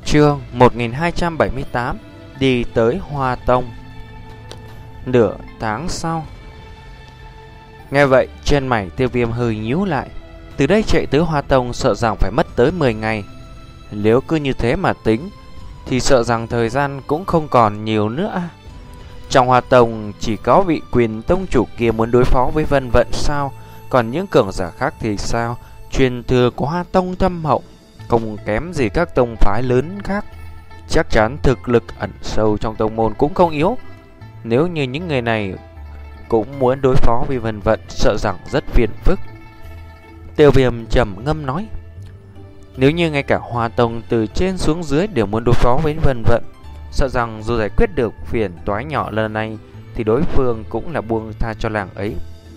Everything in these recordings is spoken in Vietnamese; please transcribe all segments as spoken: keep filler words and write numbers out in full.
Chương một nghìn hai trăm bảy mươi tám. Đi tới Hoa Tông. Nửa tháng sau. Nghe vậy, trên mày Tiêu Viêm hơi nhíu lại. Từ đây chạy tới Hoa Tông sợ rằng phải mất tới mười ngày. Nếu cứ như thế mà tính thì sợ rằng thời gian cũng không còn nhiều nữa. Trong Hoa Tông chỉ có vị quyền tông chủ kia muốn đối phó với Vân Vận sao? Còn những cường giả khác thì sao? Truyền thừa của Hoa Tông thâm hậu, không kém gì các tông phái lớn khác. Chắc chắn thực lực ẩn sâu trong tông môn cũng không yếu. Nếu như những người này cũng muốn đối phó với Vân Vận, sợ rằng rất phiền phức. Tiêu Viêm trầm ngâm nói, nếu như ngay cả Hoa Tông từ trên xuống dưới đều muốn đối phó với Vân Vận, sợ rằng dù giải quyết được phiền toái nhỏ lần này thì đối phương cũng là buông tha cho làng ấy.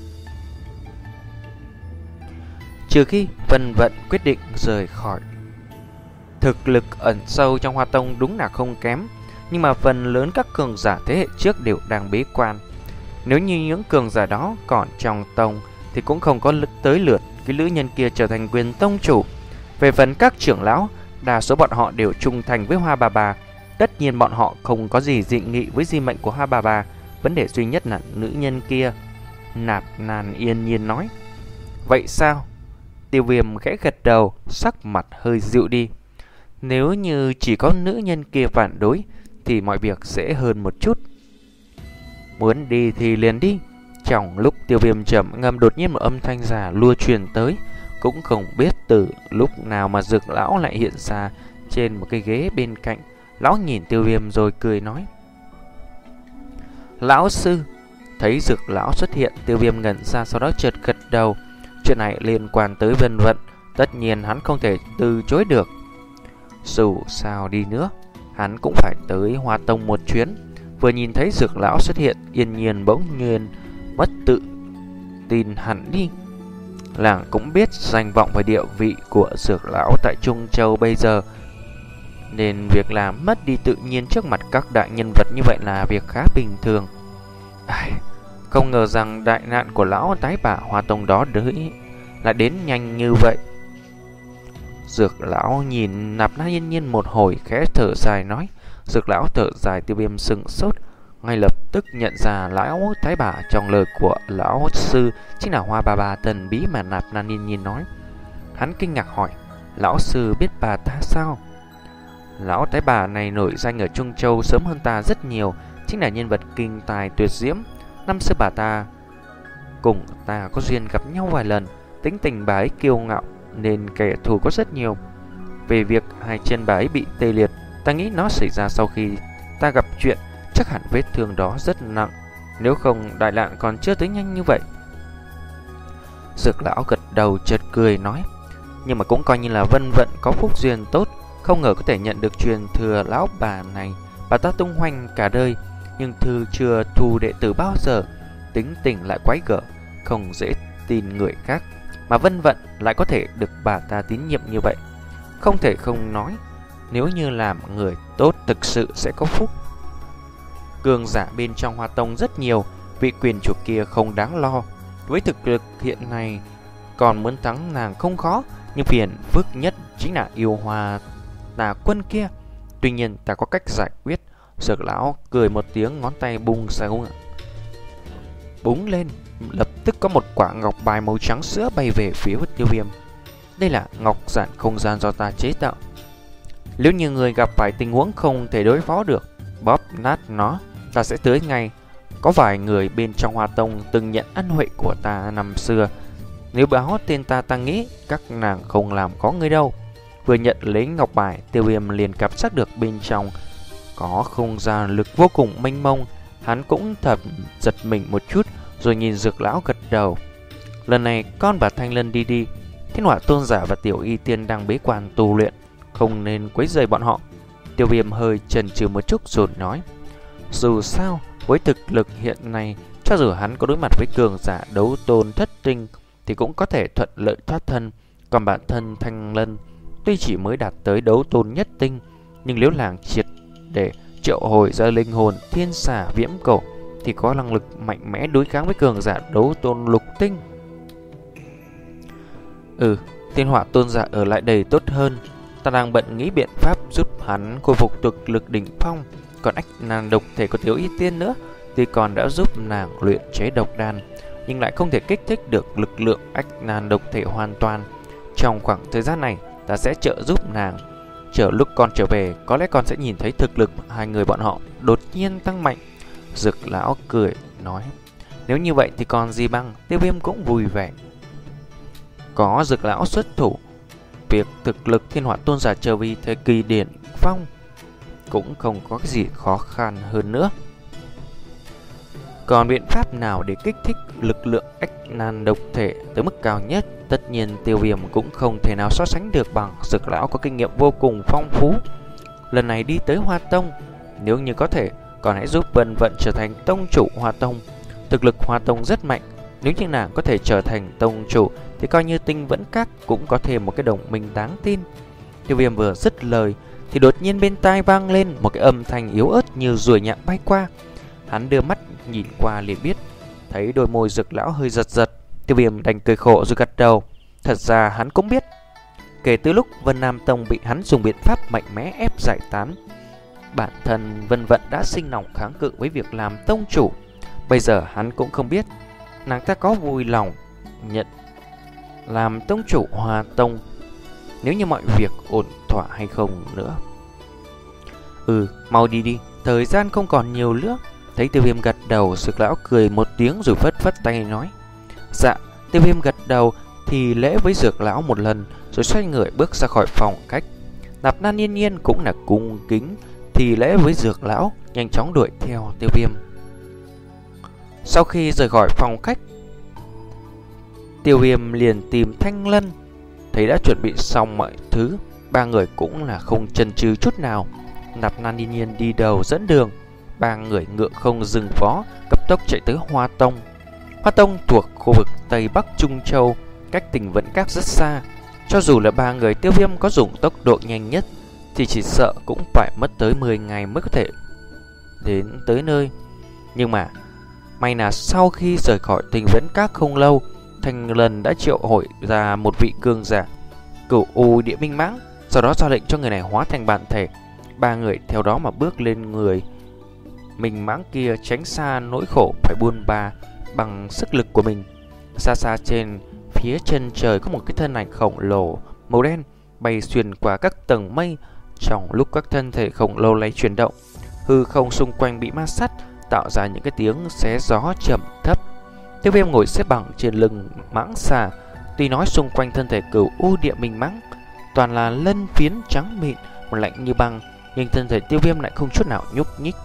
Trừ khi Vân Vận quyết định rời khỏi. Thực lực ẩn sâu trong Hoa Tông đúng là không kém, nhưng mà phần lớn các cường giả thế hệ trước đều đang bế quan. Nếu như những cường giả đó còn trong tông thì cũng không có lực tới lượt cái nữ nhân kia trở thành quyền tông chủ. Về phần các trưởng lão, đa số bọn họ đều trung thành với Hoa Bà Bà. Tất nhiên bọn họ không có gì dị nghị với di mệnh của Hoa Bà Bà. Vấn đề duy nhất là nữ nhân kia. Nạp Lan yên nhiên nói. Vậy sao? Tiêu Viêm khẽ gật đầu, sắc mặt hơi dịu đi. Nếu như chỉ có nữ nhân kia phản đối thì mọi việc dễ hơn một chút. Muốn đi thì liền đi. Trong lúc Tiêu Viêm trầm ngâm, đột nhiên một âm thanh già lua truyền tới. Cũng không biết từ lúc nào mà Dược lão lại hiện ra trên một cái ghế bên cạnh. Lão nhìn Tiêu Viêm rồi cười nói, lão sư. Thấy Dược lão xuất hiện, Tiêu Viêm ngẩn ra, sau đó chợt gật đầu. Chuyện này liên quan tới Vân Vận, tất nhiên hắn không thể từ chối được. Dù sao đi nữa, hắn cũng phải tới Hoa Tông một chuyến. Vừa nhìn thấy Dược lão xuất hiện, yên nhiên bỗng nhiên mất tự tin hẳn đi. Làng cũng biết danh vọng và địa vị của Dược lão tại Trung Châu bây giờ, nên việc làm mất đi tự nhiên trước mặt các đại nhân vật như vậy là việc khá bình thường. Ai, không ngờ rằng đại nạn của lão tái bả Hoa Tông đó đới lại đến nhanh như vậy. Dược lão nhìn Nạp Lan yên nhiên một hồi, khẽ thở dài nói. Dược lão thở dài, Tiêu Viêm sững sốt, ngay lập tức nhận ra lão thái bà trong lời của lão sư chính là Hoa Bà Bà thần bí mà Nạp Lan yên nhiên nói. Hắn kinh ngạc hỏi, lão sư biết bà ta sao? Lão thái bà này nổi danh ở Trung Châu sớm hơn ta rất nhiều, chính là nhân vật kinh tài tuyệt diễm. Năm xưa bà ta cùng ta có duyên gặp nhau vài lần. Tính tình bà ấy kiêu ngạo nên kẻ thù có rất nhiều. Về việc hai chân bà ấy bị tê liệt, ta nghĩ nó xảy ra sau khi ta gặp chuyện. Chắc hẳn vết thương đó rất nặng, nếu không đại nạn còn chưa tới nhanh như vậy. Dược lão gật đầu chợt cười nói, nhưng mà cũng coi như là Vân Vận có phúc duyên tốt, không ngờ có thể nhận được truyền thừa lão bà này. Bà ta tung hoành cả đời, nhưng thư chưa thu đệ tử bao giờ. Tính tình lại quái gở, không dễ tin người khác, mà Vân Vận lại có thể được bà ta tín nhiệm như vậy. Không thể không nói, nếu như làm người tốt thực sự sẽ có phúc. Cường giả bên trong Hoa Tông rất nhiều, vị quyền chủ kia không đáng lo. Với thực lực hiện nay, còn muốn thắng nàng không khó, nhưng phiền phức nhất chính là yêu Hoa tà quân kia. Tuy nhiên ta có cách giải quyết. Dược lão cười một tiếng, ngón tay bung sao búng lên, lập tức có một quả ngọc bài màu trắng sữa bay về phía Tiêu Viêm. Đây là ngọc giản không gian do ta chế tạo. Nếu như người gặp phải tình huống không thể đối phó được, bóp nát nó, ta sẽ tới ngay. Có vài người bên trong Hoa Tông từng nhận ân huệ của ta năm xưa. Nếu báo tên ta, ta nghĩ các nàng không làm có người đâu. Vừa nhận lấy ngọc bài, Tiêu Viêm liền cảm giác được bên trong có không gian lực vô cùng mênh mông. Hắn cũng thật giật mình một chút, rồi nhìn Dược lão gật đầu. Lần này con và Thanh Lân đi đi. Thiên Hỏa tôn giả và Tiểu Y Tiên đang bế quan tu luyện, không nên quấy rầy bọn họ. Tiêu Viêm hơi chần chừ một chút rồi nói, dù sao với thực lực hiện nay, cho dù hắn có đối mặt với cường giả đấu tôn thất tinh thì cũng có thể thuận lợi thoát thân. Còn bản thân Thanh Lân tuy chỉ mới đạt tới đấu tôn nhất tinh, nhưng nếu làng triệt để triệu hồi ra linh hồn thiên xà viễm cổ thì có năng lực mạnh mẽ đối kháng với cường giả đấu tôn lục tinh. Ừ, Thiên Hỏa tôn giả ở lại đây tốt hơn. Ta đang bận nghĩ biện pháp giúp hắn khôi phục thực lực đỉnh phong. Còn ách nan độc thể của Tiểu Y Tiên nữa, tuy còn đã giúp nàng luyện chế độc đan, nhưng lại không thể kích thích được lực lượng ách nan độc thể hoàn toàn. Trong khoảng thời gian này, ta sẽ trợ giúp nàng. Chờ lúc con trở về, có lẽ con sẽ nhìn thấy thực lực hai người bọn họ đột nhiên tăng mạnh. Dược lão cười nói, nếu như vậy thì còn gì bằng. Tiêu Viêm cũng vui vẻ. Có Dược lão xuất thủ, việc thực lực Thiên Hỏa Tôn giả trở về thời kỳ điển phong cũng không có cái gì khó khăn hơn nữa. Còn biện pháp nào để kích thích lực lượng ách nan độc thể tới mức cao nhất? Tất nhiên Tiêu Viêm cũng không thể nào so sánh được bằng. Dược lão có kinh nghiệm vô cùng phong phú. Lần này đi tới Hoa Tông, nếu như có thể, còn hãy giúp Vân Vận trở thành tông chủ Hoa Tông. Thực lực Hoa Tông rất mạnh, nếu như nàng có thể trở thành tông chủ thì coi như Tinh Vẫn Các cũng có thêm một cái đồng minh đáng tin. Tiêu Viêm vừa dứt lời thì đột nhiên bên tai vang lên một cái âm thanh yếu ớt như ruồi nhặng bay qua. Hắn đưa mắt nhìn qua liền biết, thấy đôi môi Dược lão hơi giật giật. Tiêu Viêm đành cười khổ rồi gật đầu. Thật ra hắn cũng biết, kể từ lúc Vân Nam Tông bị hắn dùng biện pháp mạnh mẽ ép giải tán, bản thân Vân Vận đã sinh lòng kháng cự với việc làm tông chủ. Bây giờ hắn cũng không biết nàng ta có vui lòng nhận làm tông chủ Hoa Tông nếu như mọi việc ổn thỏa hay không nữa. Ừ, mau đi đi, thời gian không còn nhiều nữa. Thấy Tiêu Viêm gật đầu, Dược lão cười một tiếng rồi phất phất tay nói, dạ. Tiêu Viêm gật đầu thì lễ với Dược lão một lần, rồi xoay người bước ra khỏi phòng khách. Nạp Lan Yên Nhiên cũng là cung kính thì lễ với Dược lão, nhanh chóng đuổi theo Tiêu Viêm. Sau khi rời khỏi phòng khách, Tiêu Viêm liền tìm Thanh Lân. Thấy đã chuẩn bị xong mọi thứ, ba người cũng là không chần chừ chút nào. Nạp Lan Yên Nhiên đi đầu dẫn đường, ba người ngựa không dừng phó, cấp tốc chạy tới Hoa Tông. Hoa Tông thuộc khu vực Tây Bắc Trung Châu, cách Tinh Vẫn Các rất xa. Cho dù là ba người Tiêu Viêm có dùng tốc độ nhanh nhất thì chỉ sợ cũng phải mất tới mười ngày mới có thể đến tới nơi. Nhưng mà may là sau khi rời khỏi Tinh Vẫn Các không lâu, Thanh Lân đã triệu hồi ra một vị cường giả Cửu U Địa Minh Mãng, sau đó ra lệnh cho người này hóa thành bản thể. Ba người theo đó mà bước lên người Minh Mãng kia, tránh xa nỗi khổ phải buôn ba bằng sức lực của mình. Xa xa trên phía chân trời có một cái thân ảnh khổng lồ màu đen bay xuyên qua các tầng mây. Trong lúc các thân thể khổng lồ lấy chuyển động, hư không xung quanh bị ma sát, tạo ra những cái tiếng xé gió trầm thấp. Tiêu Viêm ngồi xếp bằng trên lưng mãng xà. Tuy nói xung quanh thân thể Cửu U Địa Minh Mãng toàn là lân phiến trắng mịn, lạnh như băng, nhưng thân thể Tiêu Viêm lại không chút nào nhúc nhích.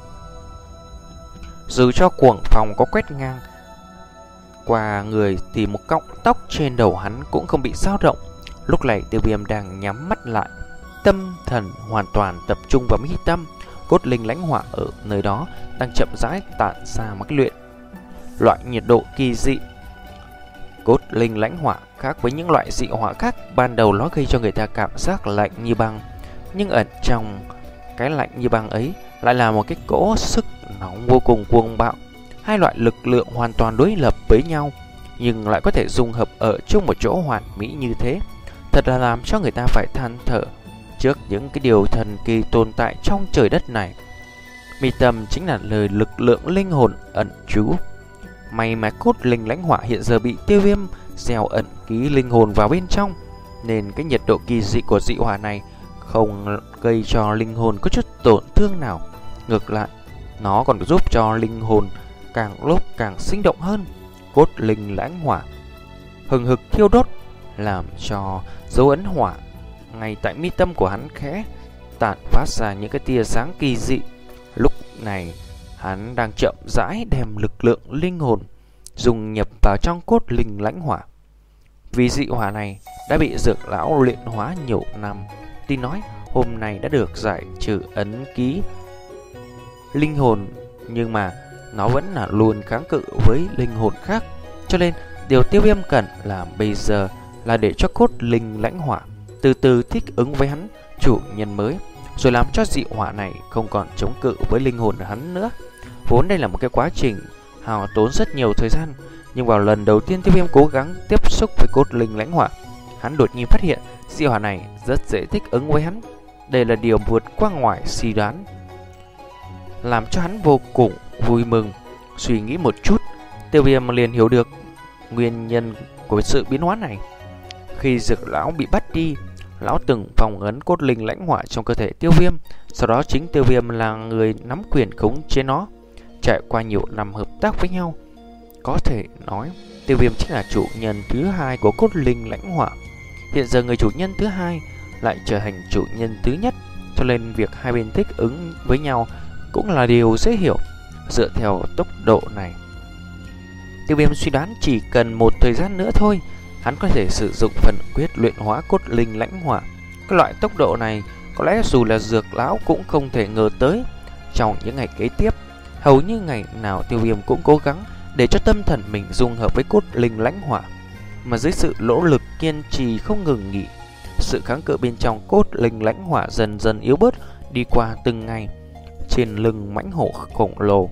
Dù cho cuồng phong có quét ngang qua người thì một cọng tóc trên đầu hắn cũng không bị dao động. Lúc này Tiêu Viêm đang nhắm mắt lại, tâm thần hoàn toàn tập trung vào mi tâm. Cốt linh lãnh hỏa ở nơi đó đang chậm rãi tản ra một cái luyện loại nhiệt độ kỳ dị. Cốt linh lãnh hỏa khác với những loại dị hỏa khác, ban đầu nó gây cho người ta cảm giác lạnh như băng, nhưng ẩn trong cái lạnh như băng ấy lại là một cái cỗ sức nóng vô cùng cuồng bạo. Hai loại lực lượng hoàn toàn đối lập với nhau, nhưng lại có thể dung hợp ở chung một chỗ hoàn mỹ như thế, thật là làm cho người ta phải than thở trước những cái điều thần kỳ tồn tại trong trời đất này. Mi tâm chính là lời lực lượng linh hồn ẩn trú. May mà cốt linh lãnh hỏa hiện giờ bị Tiêu Viêm gieo ẩn ký linh hồn vào bên trong, nên cái nhiệt độ kỳ dị của dị hỏa này không gây cho linh hồn có chút tổn thương nào. Ngược lại, nó còn giúp cho linh hồn càng lúc càng sinh động hơn. Cốt linh lãnh hỏa hừng hực thiêu đốt, làm cho dấu ấn hỏa ngay tại mi tâm của hắn khẽ tản phát ra những cái tia sáng kỳ dị. Lúc này hắn đang chậm rãi đem lực lượng linh hồn dung nhập vào trong cốt linh lãnh hỏa. Vì dị hỏa này đã bị Dược lão luyện hóa nhiều năm, tin nói hôm nay đã được giải trừ ấn ký linh hồn, nhưng mà nó vẫn là luôn kháng cự với linh hồn khác. Cho nên điều Tiêu Viêm cần làm bây giờ là để cho cốt linh lãnh hỏa từ từ thích ứng với hắn, chủ nhân mới, rồi làm cho dị hỏa này không còn chống cự với linh hồn hắn nữa. Vốn đây là một cái quá trình hao tốn rất nhiều thời gian, nhưng vào lần đầu tiên Tiêu Viêm cố gắng tiếp xúc với cốt linh lãnh hỏa, hắn đột nhiên phát hiện dị hỏa này rất dễ thích ứng với hắn. Đây là điều vượt qua ngoài suy đoán, làm cho hắn vô cùng vui mừng. Suy nghĩ một chút, Tiêu Viêm liền hiểu được nguyên nhân của sự biến hóa này. Khi Dược lão bị bắt đi, lão từng phong ấn cốt linh lãnh hỏa trong cơ thể Tiêu Viêm. Sau đó chính Tiêu Viêm là người nắm quyền khống chế nó. Trải qua nhiều năm hợp tác với nhau, có thể nói Tiêu Viêm chính là chủ nhân thứ hai của cốt linh lãnh hỏa. Hiện giờ người chủ nhân thứ hai lại trở thành chủ nhân thứ nhất, cho nên việc hai bên thích ứng với nhau cũng là điều dễ hiểu. Dựa theo tốc độ này, Tiêu Viêm suy đoán chỉ cần một thời gian nữa thôi, hắn có thể sử dụng phần quyết luyện hóa cốt linh lãnh hỏa. Cái loại tốc độ này có lẽ dù là Dược lão cũng không thể ngờ tới. Trong những ngày kế tiếp, hầu như ngày nào Tiêu Viêm cũng cố gắng để cho tâm thần mình dung hợp với cốt linh lãnh hỏa. Mà dưới sự nỗ lực kiên trì không ngừng nghỉ, sự kháng cự bên trong cốt linh lãnh hỏa dần dần yếu bớt đi qua từng ngày. Trên lưng mãnh hổ khổng lồ,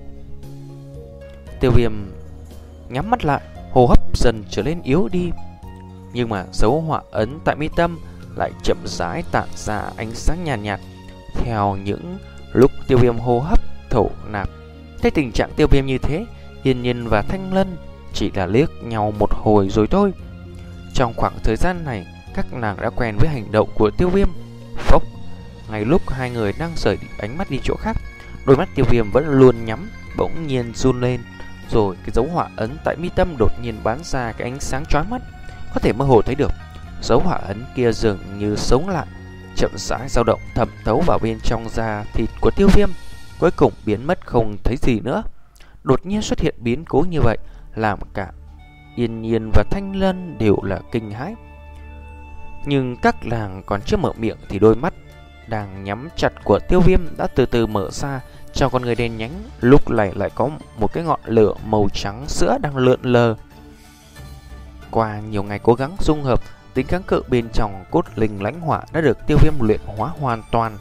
Tiêu Viêm nhắm mắt lại, hô hấp dần trở nên yếu đi. Nhưng mà dấu họa ấn tại mi tâm lại chậm rãi tản ra ánh sáng nhàn nhạt, nhạt. Theo những lúc Tiêu Viêm hô hấp thổ nạp, thấy tình trạng Tiêu Viêm như thế, Yên Nhiên và Thanh Lân chỉ là liếc nhau một hồi rồi thôi. Trong khoảng thời gian này, các nàng đã quen với hành động của Tiêu Viêm. Phốc, ngay lúc hai người đang rời ánh mắt đi chỗ khác, đôi mắt Tiêu Viêm vẫn luôn nhắm, bỗng nhiên run lên. Rồi cái dấu họa ấn tại mi tâm đột nhiên bắn ra cái ánh sáng chói mắt. Có thể mơ hồ thấy được dấu họa ấn kia dường như sống lại, chậm rãi dao động thẩm thấu vào bên trong da thịt của Tiêu Viêm, cuối cùng biến mất không thấy gì nữa. Đột nhiên xuất hiện biến cố như vậy làm cả Yên Nhiên và Thanh Lân đều là kinh hãi. Nhưng các nàng còn chưa mở miệng thì đôi mắt đang nhắm chặt của Tiêu Viêm đã từ từ mở ra. Trong con người đen nhánh lúc này lại có một cái ngọn lửa màu trắng sữa đang lượn lờ. Qua nhiều ngày cố gắng dung hợp, tính kháng cự bên trong cốt linh lãnh hỏa đã được Tiêu Viêm luyện hóa hoàn toàn.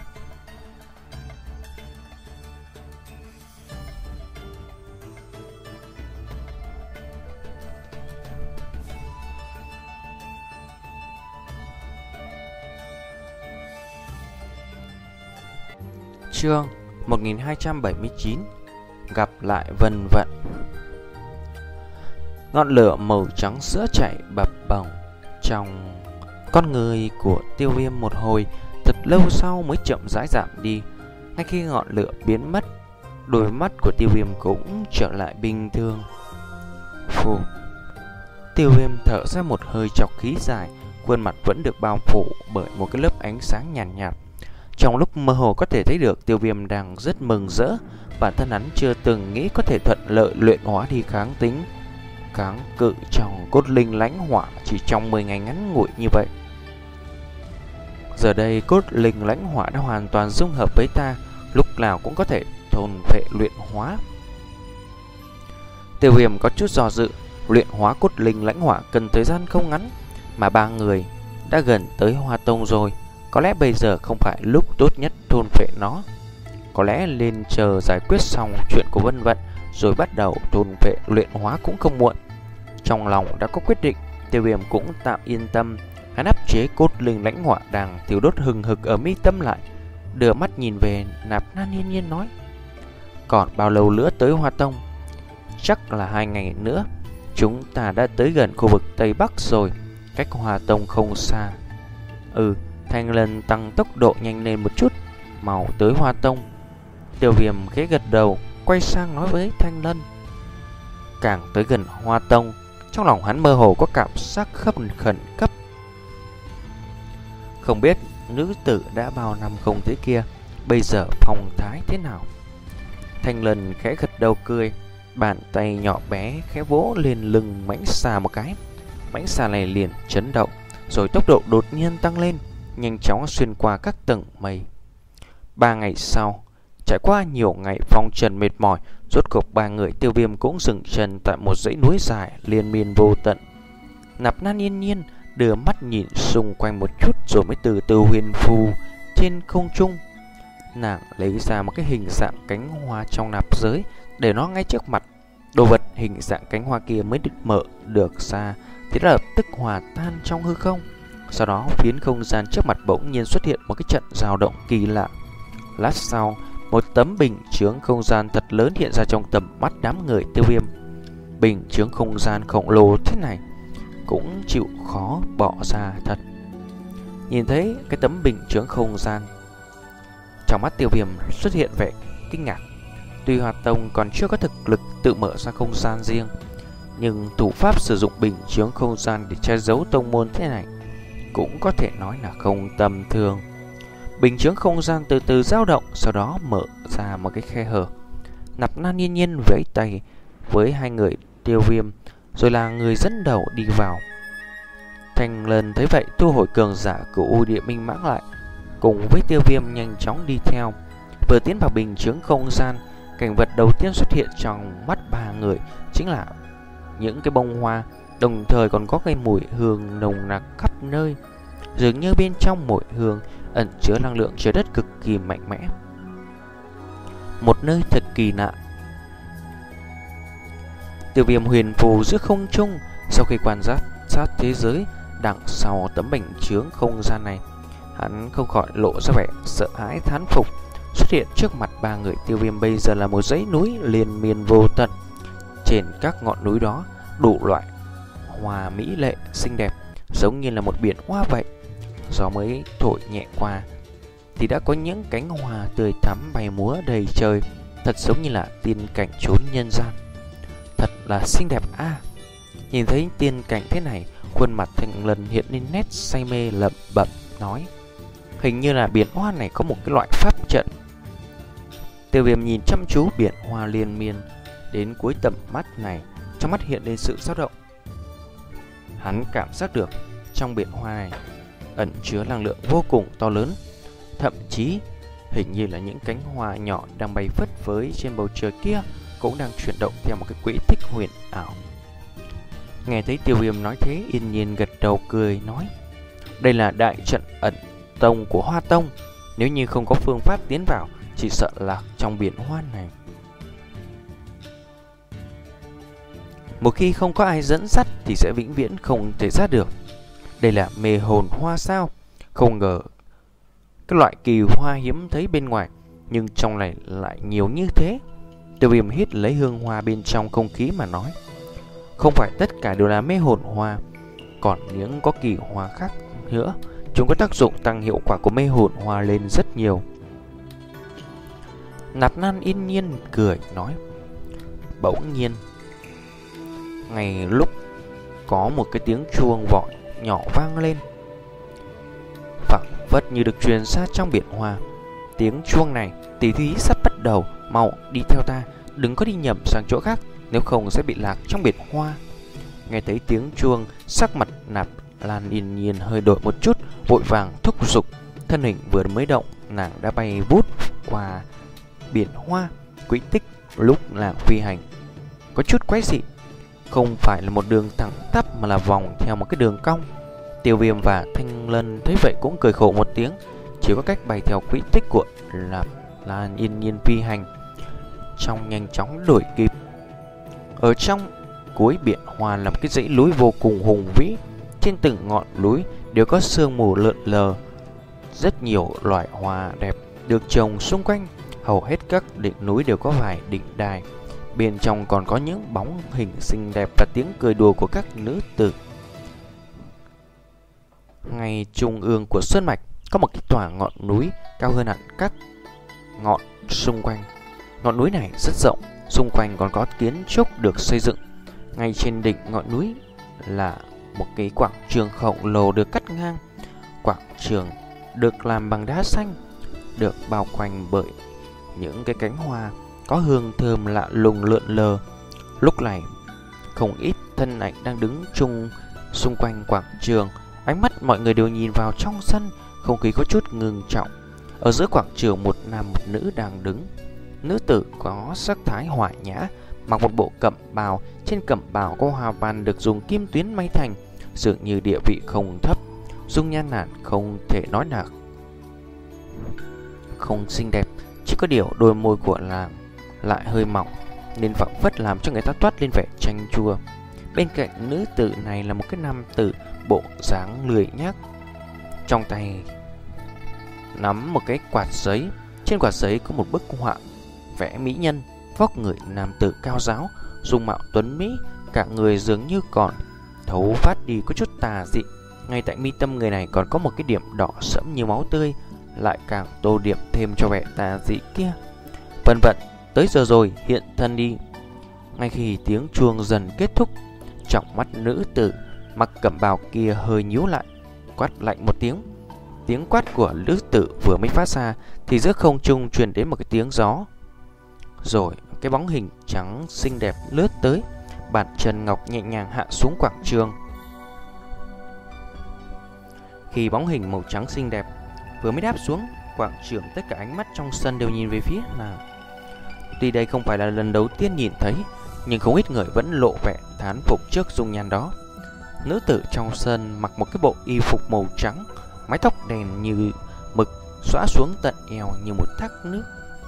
Chương một nghìn hai trăm bảy mươi chín. Gặp lại vân vận. Ngọn lửa màu trắng sữa chảy bập bồng trong con người của Tiêu Viêm một hồi, thật lâu sau mới chậm rãi giảm đi. Ngay khi ngọn lửa biến mất, đôi mắt của Tiêu Viêm cũng trở lại bình thường. Phù. Tiêu Viêm thở ra một hơi trọc khí dài, khuôn mặt vẫn được bao phủ bởi một cái lớp ánh sáng nhàn nhạt, nhạt. Trong lúc mơ hồ có thể thấy được Tiêu Viêm đang rất mừng rỡ. Bản thân hắn chưa từng nghĩ có thể thuận lợi luyện hóa đi kháng tính kháng cự trong cốt linh lãnh hỏa chỉ trong mười ngày ngắn ngủi như vậy. Giờ đây cốt linh lãnh hỏa đã hoàn toàn dung hợp với ta, lúc nào cũng có thể thôn phệ luyện hóa. Tiêu Viêm có chút do dự. Luyện hóa cốt linh lãnh hỏa cần thời gian không ngắn, mà ba người đã gần tới Hoa Tông rồi. Có lẽ bây giờ không phải lúc tốt nhất thôn phệ nó. Có lẽ lên chờ giải quyết xong chuyện của Vân Vận rồi bắt đầu thôn phệ luyện hóa cũng không muộn. Trong lòng đã có quyết định, Tiêu Viêm cũng tạm yên tâm. Hắn áp chế cốt linh lãnh hỏa đang thiêu đốt hừng hực ở mi tâm lại, đưa mắt nhìn về Nạp Lan Yên Nhiên nói: còn bao lâu nữa tới Hoa Tông? Chắc là hai ngày nữa. Chúng ta đã tới gần khu vực Tây Bắc rồi, cách Hoa Tông không xa. Ừ, Thanh Lân tăng tốc độ nhanh lên một chút, mau tới Hoa Tông. Tiêu Viêm khẽ gật đầu, quay sang nói với Thanh Lân. Càng tới gần Hoa Tông, trong lòng hắn mơ hồ có cảm giác khẩn khẩn cấp. Không biết nữ tử đã bao năm không thấy kia bây giờ phong thái thế nào. Thanh Lân khẽ gật đầu cười, bàn tay nhỏ bé khẽ vỗ lên lưng mãnh xà một cái. Mãnh xà này liền chấn động, rồi tốc độ đột nhiên tăng lên, nhanh chóng xuyên qua các tầng mây. Ba ngày sau, trải qua nhiều ngày phong trần mệt mỏi, rốt cuộc ba người Tiêu Viêm cũng dừng chân tại một dãy núi dài liên miên vô tận. Nạp Lan Yên Nhiên đưa mắt nhìn xung quanh một chút rồi mới từ từ huyền phù trên không trung. Nàng lấy ra một cái hình dạng cánh hoa trong nạp giới để nó ngay trước mặt. Đồ vật hình dạng cánh hoa kia mới được mở được ra thì lập tức hòa tan trong hư không. Sau đó phiến không gian trước mặt bỗng nhiên xuất hiện một cái trận dao động kỳ lạ. Lát sau, một tấm bình chướng không gian thật lớn hiện ra trong tầm mắt đám người Tiêu Viêm. Bình chướng không gian khổng lồ thế này cũng chịu khó bỏ ra thật. Nhìn thấy cái tấm bình chướng không gian, trong mắt Tiêu Viêm xuất hiện vẻ kinh ngạc. Tuy Hoa Tông còn chưa có thực lực tự mở ra không gian riêng, nhưng thủ pháp sử dụng bình chướng không gian để che giấu tông môn thế này cũng có thể nói là không tầm thường. Bình chướng không gian từ từ dao động, sau đó mở ra một cái khe hở. Nạp Lan Yên Nhiên vẫy tay với hai người Tiêu Viêm, rồi là người dẫn đầu đi vào. Thanh Lân thấy vậy thu hồi cường giả của U Địa Minh Mãng lại, cùng với Tiêu Viêm nhanh chóng đi theo. Vừa tiến vào bình chướng không gian, cảnh vật đầu tiên xuất hiện trong mắt ba người chính là những cái bông hoa, đồng thời còn có cái mùi hương nồng nặc khắp nơi. Dường như bên trong mùi hương ẩn chứa năng lượng trái đất cực kỳ mạnh mẽ. Một nơi thật kỳ lạ. Tiêu Viêm huyền phù giữa không trung, sau khi quan sát sát thế giới đằng sau tấm bình chướng không gian này, hắn không khỏi lộ ra vẻ sợ hãi thán phục. Xuất hiện trước mặt ba người Tiêu Viêm bây giờ là một dãy núi liên miên vô tận. Trên các ngọn núi đó đủ loại hoa mỹ lệ xinh đẹp, giống như là một biển hoa vậy. Gió mới thổi nhẹ qua thì đã có những cánh hoa tươi thắm bay múa đầy trời, thật giống như là tiên cảnh chốn nhân gian. Thật là xinh đẹp a. À, nhìn thấy tiên cảnh thế này, khuôn mặt Thanh Lân hiện lên nét say mê lẩm bẩm nói: hình như là biển hoa này có một cái loại pháp trận. Tiêu Viêm nhìn chăm chú biển hoa liên miên đến cuối tầm mắt này, trong mắt hiện lên sự dao động. Hắn cảm giác được trong biển hoa này ẩn chứa năng lượng vô cùng to lớn, thậm chí hình như là những cánh hoa nhỏ đang bay phất phới trên bầu trời kia cũng đang chuyển động theo một cái quỹ tích huyền ảo. Nghe thấy Tiêu Viêm nói thế, Yên Nhiên gật đầu cười nói: đây là đại trận ẩn tông của Hoa Tông, nếu như không có phương pháp tiến vào, chỉ sợ lạc trong biển hoa này. Một khi không có ai dẫn dắt thì sẽ vĩnh viễn không thể ra được. Đây là mê hồn hoa sao? Không ngờ cái loại kỳ hoa hiếm thấy bên ngoài, nhưng trong này lại nhiều như thế. Tiêu Viêm hít lấy hương hoa bên trong không khí mà nói: không phải tất cả đều là mê hồn hoa, còn những có kỳ hoa khác nữa. Chúng có tác dụng tăng hiệu quả của mê hồn hoa lên rất nhiều. Nạp Lan Yên Nhiên cười nói. Bỗng nhiên, ngay lúc có một cái tiếng chuông vọng nhỏ vang lên, phảng phất như được truyền ra trong biển hoa. Tiếng chuông này: tỷ thí sắp bắt đầu, mau đi theo ta, đừng có đi nhầm sang chỗ khác, nếu không sẽ bị lạc trong biển hoa. Nghe thấy tiếng chuông, sắc mặt Nạp Lan Yên Nhiên hơi đổi một chút, vội vàng thúc giục. Thân hình vừa mới động, nàng đã bay vút qua biển hoa. Quỹ tích lúc nàng phi hành có chút quái dị, không phải là một đường thẳng tắp mà là vòng theo một cái đường cong. Tiêu Viêm và Thanh Lân thấy vậy cũng cười khổ một tiếng, chỉ có cách bay theo quỹ tích của Nạp Lan Yên Nhiên phi hành, trong nhanh chóng đuổi kịp. Ở trong cuối biển hoa là một cái dãy núi vô cùng hùng vĩ, trên từng ngọn núi đều có sương mù lượn lờ. Rất nhiều loại hoa đẹp được trồng xung quanh, hầu hết các đỉnh núi đều có vài đỉnh đài. Bên trong còn có những bóng hình xinh đẹp và tiếng cười đùa của các nữ tử. Ngay trung ương của sơn mạch có một cái tòa ngọn núi cao hơn hẳn các ngọn xung quanh. Ngọn núi này rất rộng, xung quanh còn có kiến trúc được xây dựng. Ngay trên đỉnh ngọn núi là một cái quảng trường khổng lồ được cắt ngang. Quảng trường được làm bằng đá xanh, được bao quanh bởi những cái cánh hoa có hương thơm lạ lùng lượn lờ. Lúc này không ít thân ảnh đang đứng chung xung quanh quảng trường. Ánh mắt mọi người đều nhìn vào trong sân, không khí có chút ngưng trọng. Ở giữa quảng trường, một nam một nữ đang đứng. Nữ tử có sắc thái hòa nhã, mặc một bộ cẩm bào, trên cẩm bào có hoa văn được dùng kim tuyến may thành, dường như địa vị không thấp. Dung nhan nàng không thể nói là không xinh đẹp, chỉ có điều đôi môi của nàng lại hơi mỏng, nên phảng phất làm cho người ta toát lên vẻ chanh chua. Bên cạnh nữ tử này là một cái nam tử bộ dáng lười nhác, trong tay nắm một cái quạt giấy. Trên quạt giấy có một bức họa vẽ mỹ nhân, vóc người nam tử cao ráo, dung mạo tuấn mỹ, cả người dường như còn thấu phát đi có chút tà dị. Ngay tại mi tâm người này còn có một cái điểm đỏ sẫm như máu tươi, lại càng tô điểm thêm cho vẻ tà dị kia. Vân Vận, tới giờ rồi, hiện thân đi. Ngay khi tiếng chuông dần kết thúc, trong mắt nữ tử mặc cẩm bào kia hơi nhíu lại, quát lạnh một tiếng. Tiếng quát của nữ tử vừa mới phát ra thì giữa không trung truyền đến một cái tiếng gió. Rồi cái bóng hình trắng xinh đẹp lướt tới, bàn chân ngọc nhẹ nhàng hạ xuống quảng trường. Khi bóng hình màu trắng xinh đẹp vừa mới đáp xuống quảng trường, tất cả ánh mắt trong sân đều nhìn về phía nàng. Tuy đây không phải là lần đầu tiên nhìn thấy, nhưng không ít người vẫn lộ vẻ thán phục trước dung nhan đó. Nữ tử trong sân mặc một cái bộ y phục màu trắng, mái tóc đen như mực xõa xuống tận eo như một thác nước.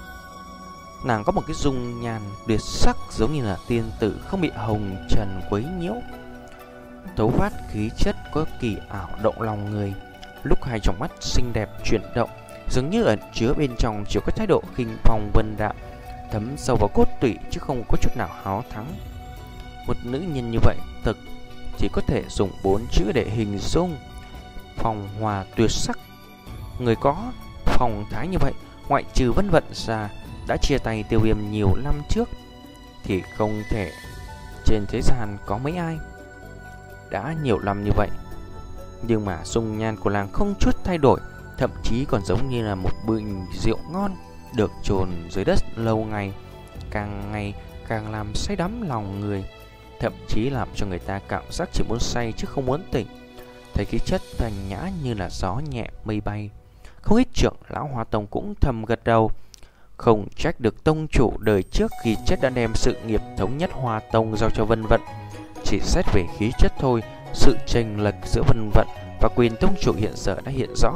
Nàng có một cái dung nhan tuyệt sắc, giống như là tiên tử không bị hồng trần quấy nhiễu, thấu phát khí chất có kỳ ảo động lòng người. Lúc hai tròng mắt xinh đẹp chuyển động, dường như ẩn chứa bên trong chỉ có thái độ khinh phong vân đạm, thấm sâu vào cốt tủy chứ không có chút nào háo thắng. Một nữ nhân như vậy thực chỉ có thể dùng bốn chữ để hình dung: phong hoa tuyệt sắc. Người có phong thái như vậy, ngoại trừ Vân Vận ra, đã chia tay Tiêu Viêm nhiều năm trước, thì không thể trên thế gian có mấy ai. Đã nhiều năm như vậy, nhưng mà dung nhan của nàng không chút thay đổi, thậm chí còn giống như là một bình rượu ngon được chôn dưới đất lâu ngày, càng ngày càng làm say đắm lòng người, thậm chí làm cho người ta cảm giác chỉ muốn say chứ không muốn tỉnh. Thấy khí chất thanh nhã như là gió nhẹ mây bay, không ít trưởng lão Hoa Tông cũng thầm gật đầu. Không trách được tông chủ đời trước khi chết đã đem sự nghiệp thống nhất Hoa Tông giao cho Vân Vận. Chỉ xét về khí chất thôi, sự chênh lệch giữa Vân Vận và quyền tông chủ hiện giờ đã hiện rõ.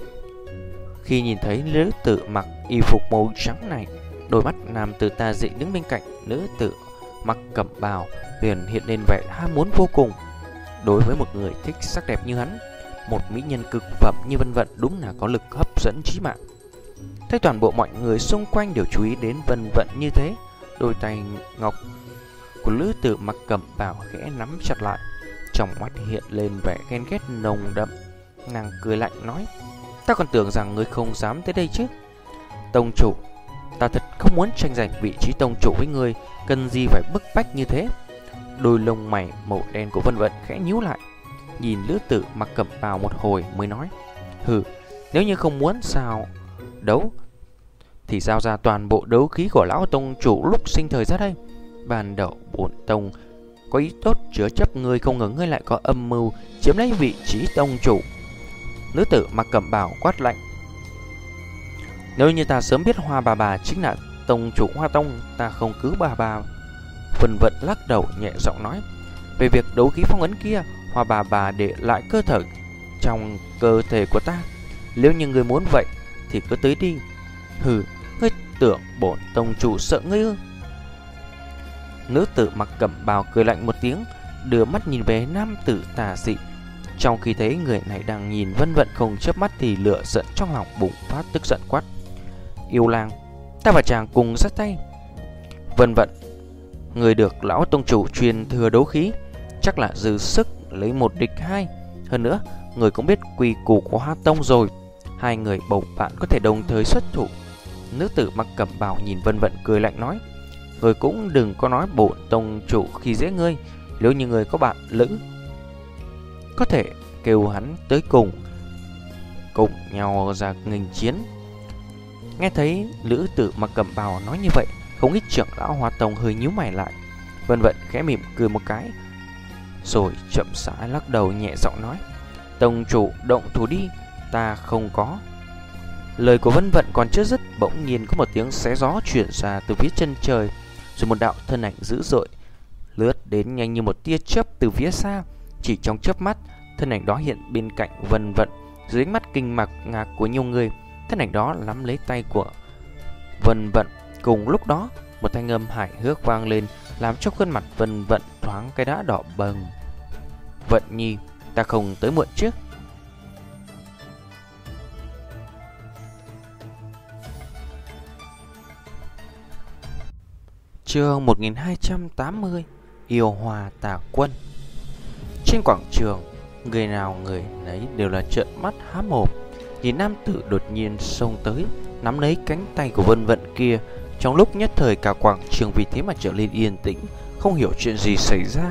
Khi nhìn thấy nữ tử mặc y phục màu trắng này, đôi mắt nam tử tà dị đứng bên cạnh nữ tử mặc cẩm bào liền hiện lên vẻ ham muốn vô cùng. Đối với một người thích sắc đẹp như hắn, một mỹ nhân cực phẩm như Vân Vận đúng là có lực hấp dẫn chí mạng. Thấy toàn bộ mọi người xung quanh đều chú ý đến Vân Vận như thế, đôi tay ngọc của nữ tử mặc cẩm bào khẽ nắm chặt lại, trong mắt hiện lên vẻ ghen ghét nồng đậm. Nàng cười lạnh nói: "Ta còn tưởng rằng ngươi không dám tới đây chứ. Tông chủ, ta thật không muốn tranh giành vị trí tông chủ với ngươi, cần gì phải bức bách như thế." Đôi lông mày màu đen của Vân Vận khẽ nhíu lại, nhìn nữ tử mặc cẩm bào một hồi mới nói: "Hừ, nếu như không muốn sao đấu thì giao ra toàn bộ đấu khí của lão tông chủ lúc sinh thời ra đây. Ban đầu bổn tông có ý tốt chứa chấp ngươi, không ngờ ngươi lại có âm mưu chiếm lấy vị trí tông chủ." Nữ tử mặc cẩm bào quát lạnh: "Nếu như ta sớm biết Hoa bà bà chính là tông chủ Hoa Tông, ta không cứ bà bà." Vân Vận lắc đầu nhẹ giọng nói: "Về việc đấu khí phong ấn kia, Hoa bà bà để lại cơ thể trong cơ thể của ta. Nếu như ngươi muốn vậy thì cứ tới đi." "Hừ, ngươi tưởng bổn tông chủ sợ ngươi ư?" Nữ tử mặc cẩm bào cười lạnh một tiếng, đưa mắt nhìn về nam tử tà dị. Trong khi thấy người này đang nhìn Vân Vận không chớp mắt thì lửa giận trong lòng bùng phát, tức giận quát: "Yêu lang, ta và chàng cùng giắt tay." "Vân Vận, người được lão tông chủ truyền thừa đấu khí, chắc là dư sức lấy một địch hai. Hơn nữa, người cũng biết quy củ của Hoa Tông rồi, hai người bầu bạn có thể đồng thời xuất thủ." Nữ tử mặc cẩm bào nhìn Vân Vận cười lạnh nói: "Người cũng đừng có nói bổn tông chủ khi dễ ngươi. Nếu như người có bạn lữ, có thể kêu hắn tới cùng cùng nhau ra nghênh chiến." Nghe thấy nữ tử mặc cẩm bào nói như vậy, không ít trưởng lão Hoa Tông hơi nhíu mày lại. Vân Vận khẽ mỉm cười một cái, rồi chậm rãi lắc đầu nhẹ giọng nói: "Tông chủ động thủ đi, ta không có." Lời của Vân Vận còn chưa dứt, bỗng nhiên có một tiếng xé gió chuyển ra từ phía chân trời, rồi một đạo thân ảnh dữ dội lướt đến nhanh như một tia chớp từ phía xa. Chỉ trong chớp mắt, thân ảnh đó hiện bên cạnh Vân Vận. Dưới ánh mắt kinh ngạc ngạc của nhiều người, thân ảnh đó nắm lấy tay của Vân Vận. Cùng lúc đó, một thanh âm hài hước vang lên, làm cho khuôn mặt Vân Vận thoáng cái đã đỏ bừng. "Vận nhi, ta không tới muộn chứ?" Chương một nghìn hai trăm tám mươi. Yêu Hoa Tà Quân. Trên quảng trường, người nào người nấy đều là trợn mắt há mồm nhìn nam tử đột nhiên xông tới, nắm lấy cánh tay của Vân Vận kia. Trong lúc nhất thời cả quảng trường vì thế mà trở lên yên tĩnh, không hiểu chuyện gì xảy ra.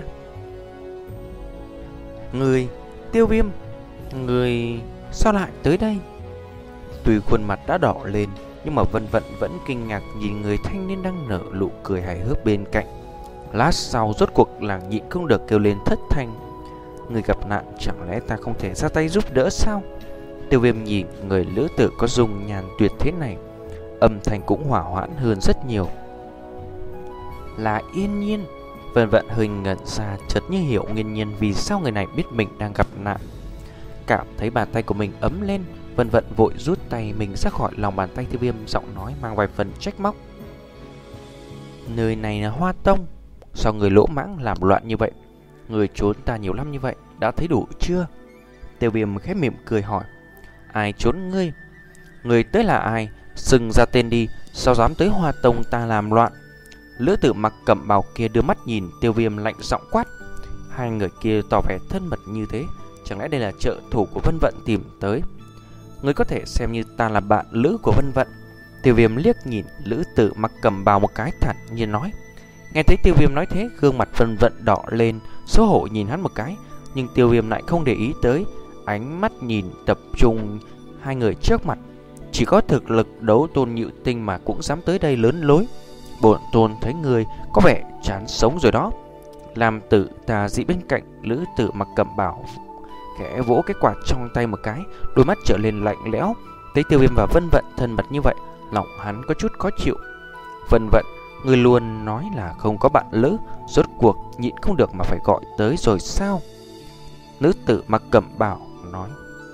Người, Tiêu Viêm, người sao lại tới đây? Tuy khuôn mặt đã đỏ lên, nhưng mà Vân Vận vẫn kinh ngạc nhìn người thanh niên đang nở nụ cười hài hước bên cạnh. Lát sau rốt cuộc là nhịn không được kêu lên thất thanh: người gặp nạn, chẳng lẽ ta không thể ra tay giúp đỡ sao? Tiêu Viêm nhìn người lữ tử có dung nhan tuyệt thế này, âm thanh cũng hỏa hoãn hơn rất nhiều. Là Yên Nhiên. Vân Vận hơi ngẩn ra, chợt như hiểu nguyên nhân vì sao người này biết mình đang gặp nạn. Cảm thấy bàn tay của mình ấm lên, Vân Vận vội rút tay mình ra khỏi lòng bàn tay Tiêu Viêm, giọng nói mang vài phần trách móc: nơi này là Hoa Tông, sao người lỗ mãng làm loạn như vậy? Người trốn ta nhiều năm như vậy, đã thấy đủ chưa? Tiêu Viêm khẽ mỉm cười hỏi: ai trốn ngươi? Người tới là ai? Xưng ra tên đi, sao dám tới Hoa Tông ta làm loạn? Lữ tử mặc cẩm bào kia đưa mắt nhìn Tiêu Viêm, lạnh giọng quát. Hai người kia tỏ vẻ thân mật như thế, chẳng lẽ đây là trợ thủ của Vân Vận tìm tới? Người có thể xem như ta là bạn lữ của Vân Vận. Tiêu Viêm liếc nhìn lữ tử mặc cẩm bào một cái, thản nhiên nói. Nghe thấy Tiêu Viêm nói thế, gương mặt Vân Vận đỏ lên, xấu hổ nhìn hắn một cái, nhưng Tiêu Viêm lại không để ý tới, ánh mắt nhìn tập trung hai người trước mặt. Chỉ có thực lực đấu tôn nhị tinh mà cũng dám tới đây lớn lối. Bổn tôn thấy người có vẻ chán sống rồi đó. Làm tử tà dị bên cạnh lữ tử mặc cẩm bào khẽ vỗ cái quạt trong tay một cái, đôi mắt trở lên lạnh lẽo. Thấy Tiêu Viêm và Vân Vận thân mật như vậy, lòng hắn có chút khó chịu. Vân Vận, người luôn nói là không có bạn lữ, rốt cuộc nhịn không được mà phải gọi tới rồi sao? Nữ tử mặc cẩm bào nói.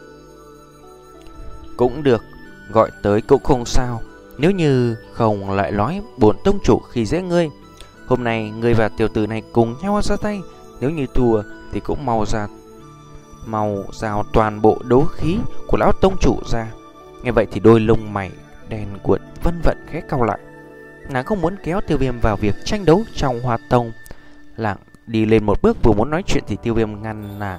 Cũng được, gọi tới cũng không sao. Nếu như không lại nói bổn tông chủ khi dễ ngươi. Hôm nay ngươi và tiểu tử này cùng nhau ra tay, nếu như thua thì cũng mau ra Mau rào toàn bộ đấu khí của lão tông chủ ra. Nghe vậy thì đôi lông mày đen cuộn Vân Vận khẽ cau lại. Nàng không muốn kéo Tiêu Viêm vào việc tranh đấu trong Hoa Tông. Lạng đi lên một bước vừa muốn nói chuyện thì Tiêu Viêm ngăn nàng.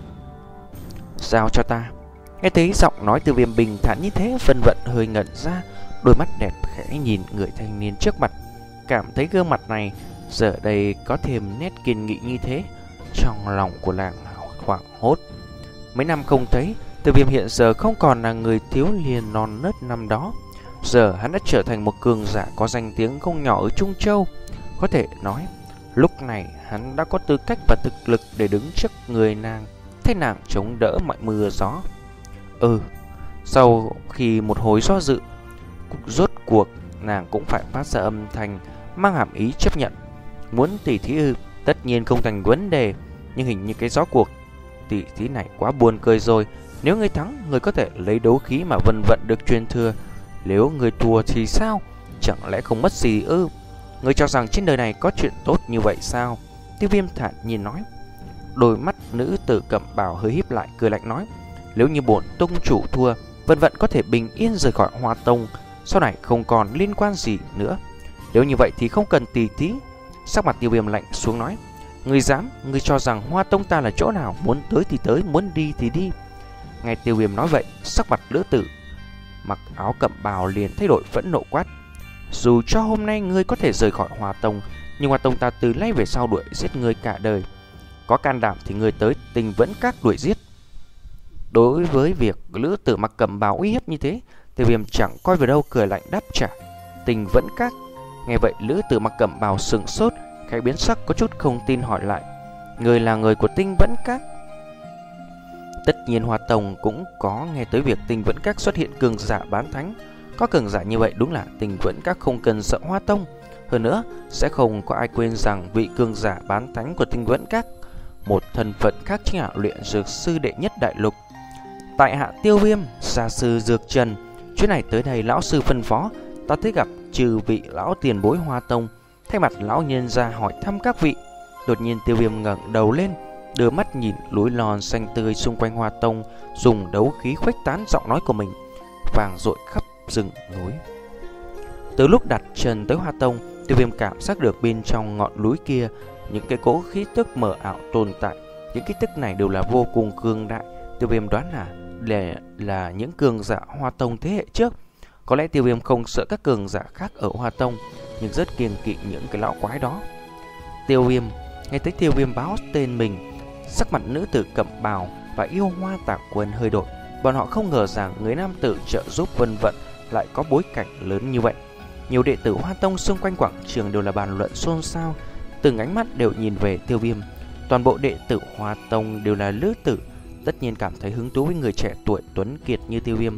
Giao cho ta. Nghe thấy giọng nói Tiêu Viêm bình thản như thế, Vân Vận hơi ngẩn ra, đôi mắt đẹp khẽ nhìn người thanh niên trước mặt, cảm thấy gương mặt này giờ đây có thêm nét kiên nghị như thế. Trong lòng của nàng hoảng hốt. Mấy năm không thấy, Tiêu Viêm hiện giờ không còn là người thiếu niên non nớt năm đó. Giờ hắn đã trở thành một cường giả có danh tiếng không nhỏ ở Trung Châu. Có thể nói, lúc này hắn đã có tư cách và thực lực để đứng trước người nàng, thay nàng chống đỡ mọi mưa gió. Ừ, sau khi một hồi do dự, rốt cuộc nàng cũng phải phát ra âm thanh mang hàm ý chấp nhận. Muốn tỉ thí ư? Tất nhiên không thành vấn đề, nhưng hình như cái gió cuộc tỉ thí này quá buồn cười rồi. Nếu ngươi thắng, ngươi có thể lấy đấu khí mà Vân Vận được truyền thừa. Nếu ngươi thua thì sao? Chẳng lẽ không mất gì ư? Ngươi cho rằng trên đời này có chuyện tốt như vậy sao? Tiêu Viêm thản nhiên nói. Đôi mắt nữ tử cẩm bào hơi híp lại, cười lạnh nói. Nếu như bổn tông chủ thua, Vân Vận có thể bình yên rời khỏi Hoa Tông, sau này không còn liên quan gì nữa. Nếu như vậy thì không cần tỉ thí. Sắc mặt Tiêu Viêm lạnh xuống nói. Ngươi dám, ngươi cho rằng Hoa Tông ta là chỗ nào? Muốn tới thì tới, muốn đi thì đi. Nghe Tiêu Viêm nói vậy, sắc mặt nữ tử mặc áo cẩm bào liền thay đổi phẫn nộ quát. Dù cho hôm nay ngươi có thể rời khỏi Hoa Tông, nhưng Hoa Tông ta từ nay về sau đuổi giết ngươi cả đời. Có can đảm thì ngươi tới Tình Vẫn Các đuổi giết. Đối với việc nữ tử mặc cẩm bào uy hiếp như thế, Tiêu Viêm chẳng coi vào đâu, cười lạnh đáp trả. Tình Vẫn Các. Nghe vậy nữ tử mặc cẩm bào sừng sốt, khẽ biến sắc có chút không tin hỏi lại. Người là người của Tinh Vẫn Các? Tất nhiên Hoa Tông cũng có nghe tới việc Tinh Vẫn Các xuất hiện cường giả bán thánh. Có cường giả như vậy đúng là Tinh Vẫn Các không cần sợ Hoa Tông. Hơn nữa sẽ không có ai quên rằng vị cường giả bán thánh của Tinh Vẫn Các, một thân phận khác chính là luyện dược sư đệ nhất đại lục. Tại hạ Tiêu Viêm, gia sư Dược Trần. Chuyến này tới đây lão sư phân phó, ta tới gặp trừ vị lão tiền bối Hoa Tông, thay mặt lão nhân ra hỏi thăm các vị. Đột nhiên Tiêu Viêm ngẩng đầu lên, đưa mắt nhìn núi non xanh tươi xung quanh Hoa Tông, dùng đấu khí khuếch tán giọng nói của mình vang dội khắp rừng núi. Từ lúc đặt chân tới Hoa Tông, Tiêu Viêm cảm giác được bên trong ngọn núi kia những cái cỗ khí tức mờ ảo tồn tại. Những khí tức này đều là vô cùng cường đại. Tiêu Viêm đoán là là, là những cường giả Hoa Tông thế hệ trước. Có lẽ Tiêu Viêm không sợ các cường giả khác ở Hoa Tông, nhưng rất kiêng kỵ những cái lão quái đó. Tiêu Viêm nghe thấy Tiêu Viêm báo tên mình, sắc mặt nữ tử cẩm bào và yêu hoa Tả Quân hơi đổi. Bọn họ không ngờ rằng người nam tử trợ giúp Vân Vận lại có bối cảnh lớn như vậy. Nhiều đệ tử Hoa Tông xung quanh quảng trường đều là bàn luận xôn xao, từng ánh mắt đều nhìn về Tiêu Viêm. Toàn bộ đệ tử Hoa Tông đều là lữ tử, tất nhiên cảm thấy hứng thú với người trẻ tuổi tuấn kiệt như Tiêu Viêm.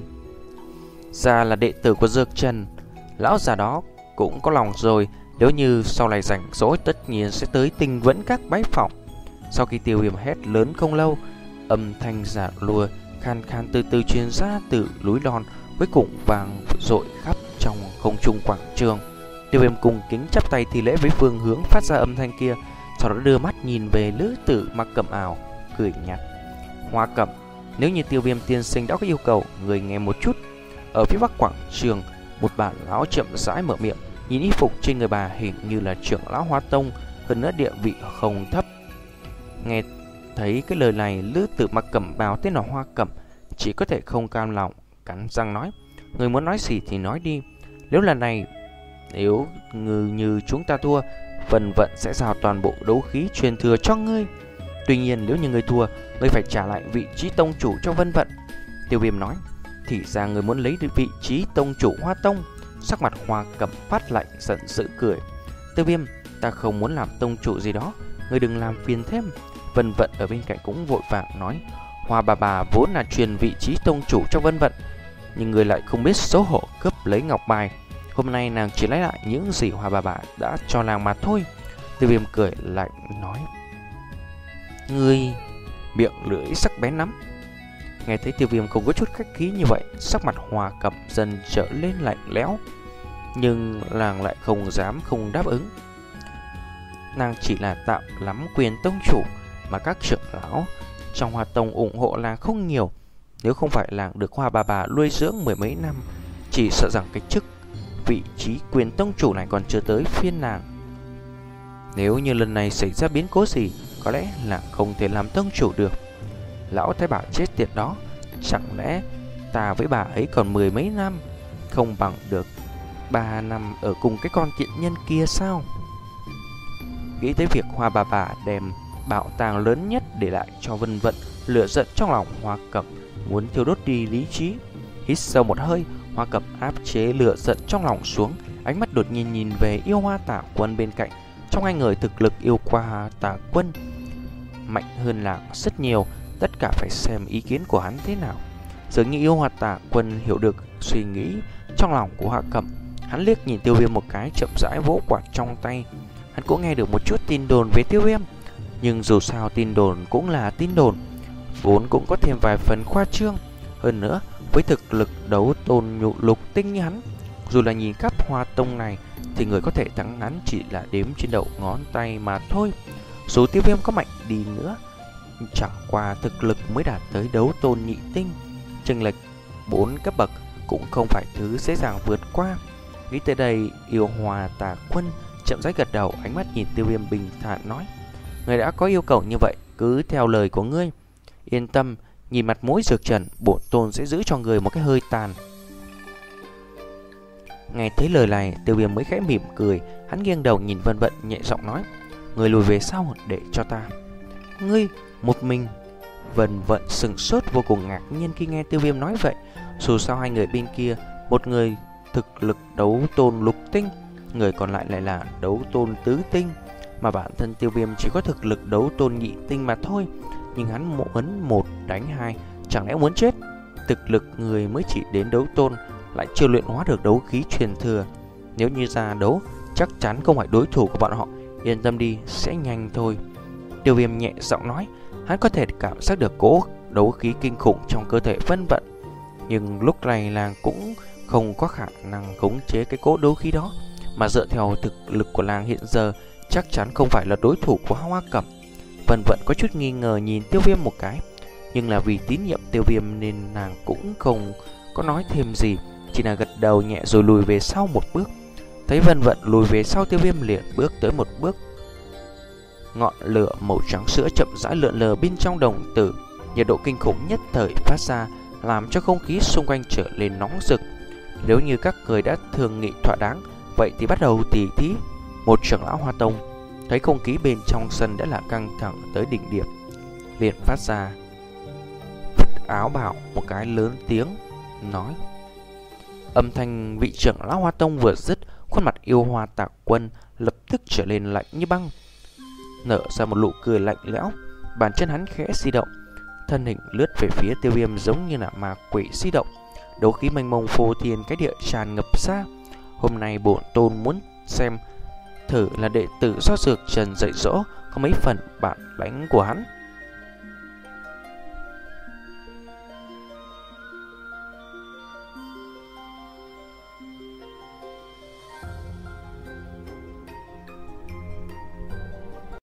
Ra là đệ tử của Dược Trần, lão già đó cũng có lòng rồi, nếu như sau này rảnh rỗi tất nhiên sẽ tới Tinh Vẫn Các bái phỏng. Sau khi Tiêu Viêm hét lớn không lâu, âm thanh giả lùa khan khan từ từ truyền ra từ núi non, cuối cùng vang dội khắp trong không trung quảng trường. Tiêu Viêm cùng kính chắp tay thi lễ với phương hướng phát ra âm thanh kia, sau đó đưa mắt nhìn về lữ tử mặc cẩm ảo, cười nhạt. Hoa Cẩm, nếu như Tiêu Viêm tiên sinh đã có yêu cầu, người nghe một chút. Ở phía bắc quảng trường, một bà lão chậm rãi mở miệng, nhìn y phục trên người bà hình như là trưởng lão Hoa Tông, hơn nữa địa vị không thấp. Nghe thấy cái lời này, lữ tử mặc cẩm bào tên là Hoa Cẩm chỉ có thể không cam lòng, cắn răng nói: người muốn nói gì thì nói đi. Nếu lần này nếu như, như chúng ta thua, Vân Vận sẽ giao toàn bộ đấu khí truyền thừa cho ngươi. Tuy nhiên nếu như ngươi thua, ngươi phải trả lại vị trí tông chủ cho Vân Vận. Tiêu Viêm nói: thì ra người muốn lấy được vị trí tông chủ Hoa Tông. Sắc mặt Hoa Cẩm phát lạnh, giận dữ cười: Tiêu Viêm, ta không muốn làm tông chủ gì đó, ngươi đừng làm phiền thêm. Vân Vận ở bên cạnh cũng vội vàng nói: Hoa bà bà vốn là truyền vị trí tông chủ cho Vân Vận, nhưng người lại không biết xấu hổ cướp lấy ngọc bài. Hôm nay nàng chỉ lấy lại những gì Hoa bà bà đã cho nàng mà thôi. Tiêu Viêm cười lạnh nói: ngươi miệng lưỡi sắc bén lắm. Nghe thấy Tiêu Viêm không có chút khách khí như vậy, sắc mặt Hoa Cẩm dần trở lên lạnh lẽo, nhưng nàng lại không dám không đáp ứng. Nàng chỉ là tạm lắm quyền tông chủ, mà các trưởng lão trong Hoa Tông ủng hộ nàng không nhiều. Nếu không phải nàng được Hoa bà bà nuôi dưỡng mười mấy năm, chỉ sợ rằng cái chức vị trí quyền tông chủ này còn chưa tới phiên nàng. Nếu như lần này xảy ra biến cố gì, có lẽ là không thể làm tông chủ được. Lão thái bà chết tiệt đó, chẳng lẽ ta với bà ấy còn mười mấy năm, không bằng được ba năm ở cùng cái con tiện nhân kia sao? Nghĩ tới việc Hoa bà bà đem bảo tàng lớn nhất để lại cho Vân Vận, lửa giận trong lòng Hoa Cẩm muốn thiêu đốt đi lý trí. Hít sâu một hơi, Hoa Cẩm áp chế lửa giận trong lòng xuống, ánh mắt đột nhiên nhìn về yêu hoa Tả Quân bên cạnh. Trong hai người thực lực yêu hoa Tả Quân mạnh hơn nàng rất nhiều, tất cả phải xem ý kiến của hắn thế nào. Dường như yêu hoa Tả Quân hiểu được suy nghĩ trong lòng của Hoa Cẩm, hắn liếc nhìn Tiêu Viêm một cái, chậm rãi vỗ quạt trong tay. Hắn cũng nghe được một chút tin đồn về Tiêu Viêm, nhưng dù sao tin đồn cũng là tin đồn, vốn cũng có thêm vài phần khoa trương. Hơn nữa, với thực lực đấu tôn nhụ lục tinh như hắn, dù là nhìn khắp Hoa Tông này thì người có thể thắng hắn chỉ là đếm trên đầu ngón tay mà thôi. Dù Tiêu Viêm có mạnh đi nữa, chẳng qua thực lực mới đạt tới đấu tôn nhị tinh, chênh lệch bốn cấp bậc cũng không phải thứ dễ dàng vượt qua. Nghĩ tới đây, yêu hoa Tả Quân chậm rãi gật đầu, ánh mắt nhìn Tiêu Viêm bình thản nói: người đã có yêu cầu như vậy, cứ theo lời của ngươi. Yên tâm, nhìn mặt mũi Dược Trần, bổn tôn sẽ giữ cho người một cái hơi tàn. Nghe thấy lời này, Tiêu Viêm mới khẽ mỉm cười, hắn nghiêng đầu nhìn Vân Vận nhẹ giọng nói: người lùi về sau để cho ta. Ngươi một mình? Vân Vận sừng sốt, vô cùng ngạc nhiên khi nghe Tiêu Viêm nói vậy. Dù sao hai người bên kia, một người thực lực đấu tôn lục tinh, người còn lại lại là đấu tôn tứ tinh, mà bản thân Tiêu Viêm chỉ có thực lực đấu tôn nhị tinh mà thôi. Nhưng hắn muốn một đánh hai, chẳng lẽ muốn chết? Thực lực người mới chỉ đến đấu tôn, lại chưa luyện hóa được đấu khí truyền thừa, nếu như ra đấu chắc chắn không phải đối thủ của bọn họ. Yên tâm đi, sẽ nhanh thôi. Tiêu Viêm nhẹ giọng nói, hắn có thể cảm giác được cỗ đấu khí kinh khủng trong cơ thể Vân Vận, nhưng lúc này làng cũng không có khả năng khống chế cái cỗ đấu khí đó, mà dựa theo thực lực của làng hiện giờ chắc chắn không phải là đối thủ của Hoa Cẩm. Vân Vận có chút nghi ngờ nhìn Tiêu Viêm một cái, nhưng là vì tín nhiệm Tiêu Viêm nên nàng cũng không có nói thêm gì, chỉ là gật đầu nhẹ rồi lùi về sau một bước. Thấy Vân Vận lùi về sau, Tiêu Viêm liền bước tới một bước. Ngọn lửa màu trắng sữa chậm rãi lượn lờ bên trong đồng tử, nhiệt độ kinh khủng nhất thời phát ra, làm cho không khí xung quanh trở lên nóng rực. Nếu như các người đã thường nghị thỏa đáng, vậy thì bắt đầu tỉ thí. Một trưởng lão Hoa Tông thấy không khí bên trong sân đã là căng thẳng tới đỉnh điểm, liền phát ra phất áo bảo một cái lớn tiếng nói. Âm thanh vị trưởng lão Hoa Tông vừa dứt, khuôn mặt yêu hoa Tạc Quân lập tức trở lên lạnh như băng, nở ra một nụ cười lạnh lẽo. Bàn chân hắn khẽ di động, thân hình lướt về phía Tiêu Viêm giống như là ma quỷ di động. Đấu khí mênh mông phô thiên cái địa tràn ngập ra. Hôm nay bổn tôn muốn xem thử là đệ tử do Dược Trần dạy dỗ có mấy phần bản lãnh của hắn.